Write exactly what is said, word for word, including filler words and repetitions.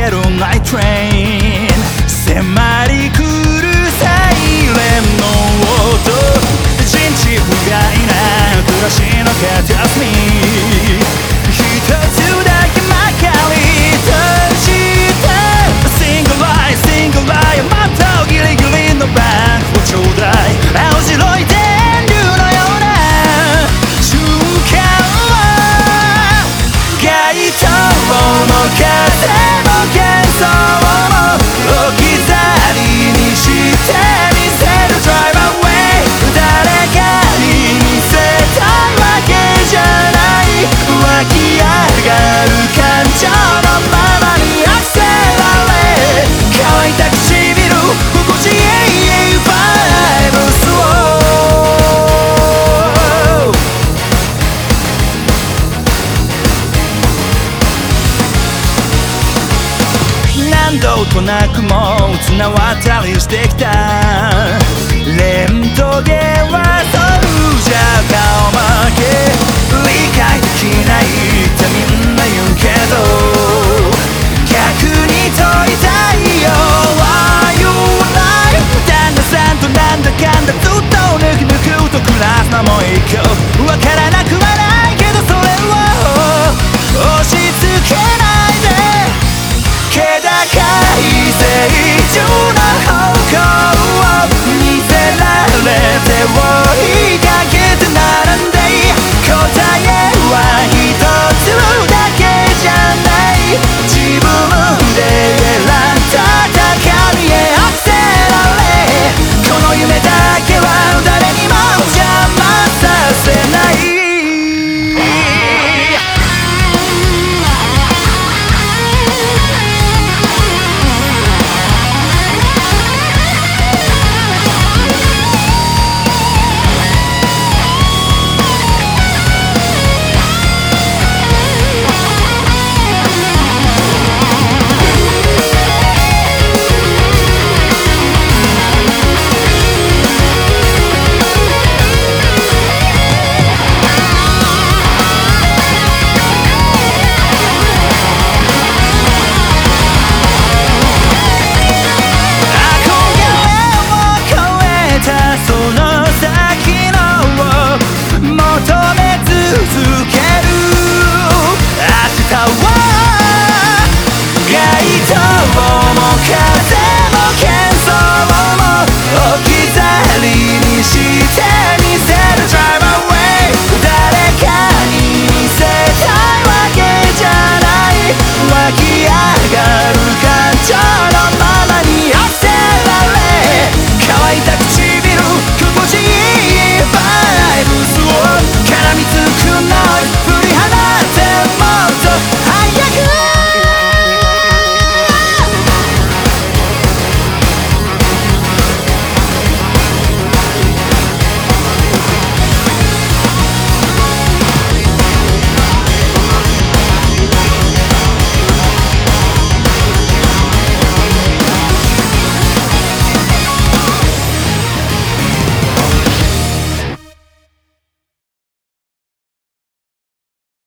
れるナイトレイン迫り来るサイレンの音人知不甲斐な暮らしの片隅一つだけまかり閉じた Single eye single eye またギリギリのバックをちょうだい青白い電流のような瞬間は街灯の風も幻想も置き去りにしてみせる Drive away 誰かに見せたいわけじゃない湧き上がる感情のままにアクセラレ乾いた唇心地いいバイブスを何度となくも綱渡りしてきたレントゲン